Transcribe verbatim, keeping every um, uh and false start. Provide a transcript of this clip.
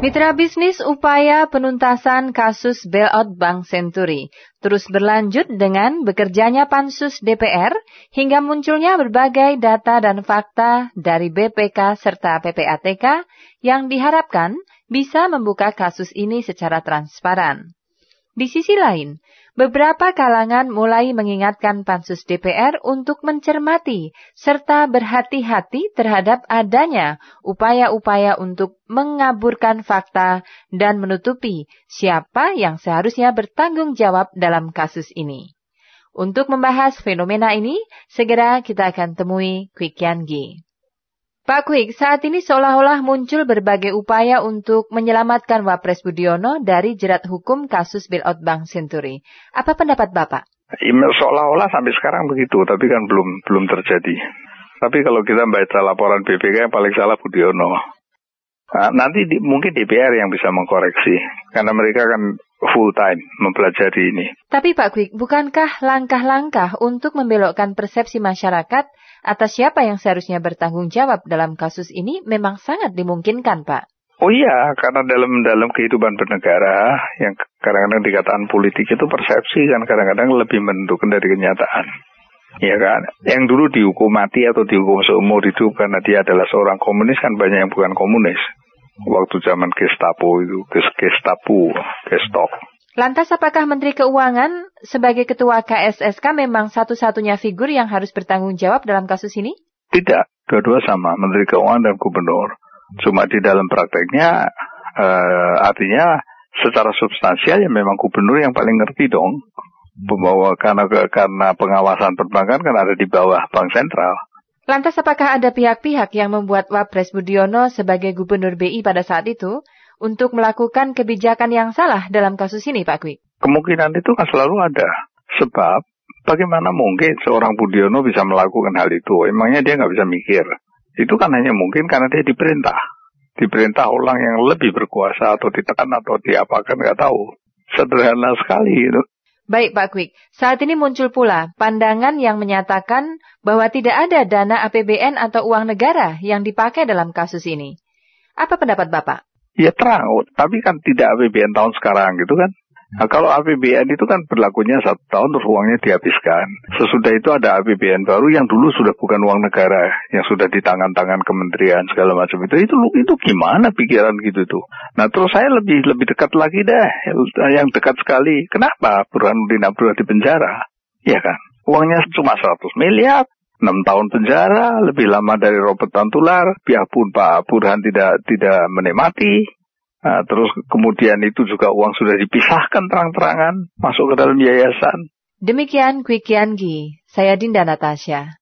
Mitra bisnis upaya penuntasan kasus bailout Bank Senturi terus berlanjut dengan bekerjanya Pansus D P R hingga munculnya berbagai data dan fakta dari B P K serta P P A T K yang diharapkan bisa membuka kasus ini secara transparan. Di sisi lain, beberapa kalangan mulai mengingatkan Pansus D P R untuk mencermati serta berhati-hati terhadap adanya upaya-upaya untuk mengaburkan fakta dan menutupi siapa yang seharusnya bertanggung jawab dalam kasus ini. Untuk membahas fenomena ini, segera kita akan temui Kwik Kian-gi. Pak Kwik, saat ini seolah-olah muncul berbagai upaya untuk menyelamatkan Wapres Budiono dari jerat hukum kasus bailout Bank Senturi. Apa pendapat Bapak? Seolah-olah sampai sekarang begitu, tapi kan belum belum terjadi. Tapi kalau kita baca laporan B P K yang paling salah Budiono. Nah, nanti di, mungkin D P R yang bisa mengkoreksi, karena mereka kan full time mempelajari ini. Tapi Pak Kwik, bukankah langkah-langkah untuk membelokkan persepsi masyarakat atas siapa yang seharusnya bertanggung jawab dalam kasus ini memang sangat dimungkinkan, Pak? Oh iya, karena dalam dalam kehidupan bernegara yang kadang-kadang dikatakan politik itu persepsi kan kadang-kadang lebih menentukan dari kenyataan. Ya kan? Yang dulu dihukum mati atau dihukum seumur hidup karena dia adalah seorang komunis kan banyak yang bukan komunis. Waktu zaman Gestapo itu, Gestapo, Gestop. Lantas apakah Menteri Keuangan sebagai Ketua K S S K memang satu-satunya figur yang harus bertanggung jawab dalam kasus ini? Tidak, dua-dua sama, Menteri Keuangan dan Gubernur. Cuma di dalam prakteknya, uh, artinya secara substansial ya memang Gubernur yang paling ngerti dong. Bahwa karena, karena pengawasan perbankan kan ada di bawah Bank Sentral. Lantas apakah ada pihak-pihak yang membuat Wapres Budiono sebagai Gubernur B I pada saat itu untuk melakukan kebijakan yang salah dalam kasus ini, Pak Kwik? Kemungkinan itu kan selalu ada. Sebab bagaimana mungkin seorang Budiono bisa melakukan hal itu? Emangnya dia nggak bisa mikir? Itu kan hanya mungkin karena dia diperintah. Diperintah orang yang lebih berkuasa atau ditekan atau diapakan nggak tahu. Sederhana sekali itu. Baik Pak Kwik, saat ini muncul pula pandangan yang menyatakan bahwa tidak ada dana A P B N atau uang negara yang dipakai dalam kasus ini. Apa pendapat Bapak? Ya terang, tapi kan tidak A P B N tahun sekarang gitu kan. Nah, kalau A P B N itu kan berlakunya satu tahun terus uangnya dihabiskan. Sesudah itu ada A P B N baru yang dulu sudah bukan uang negara, yang sudah di tangan-tangan kementerian segala macam itu. Itu itu gimana pikiran gitu tuh. Nah terus saya lebih lebih dekat lagi deh, yang dekat sekali. Kenapa Burhanuddin Abdullah di penjara? Ya kan, uangnya cuma seratus miliar. enam tahun penjara, lebih lama dari Robert Tantular, biarpun Pak Burhan tidak tidak menikmati. Nah, terus kemudian itu juga uang sudah dipisahkan terang-terangan, masuk ke dalam yayasan. Demikian Kwik Kian-gi, saya Dinda Natasha.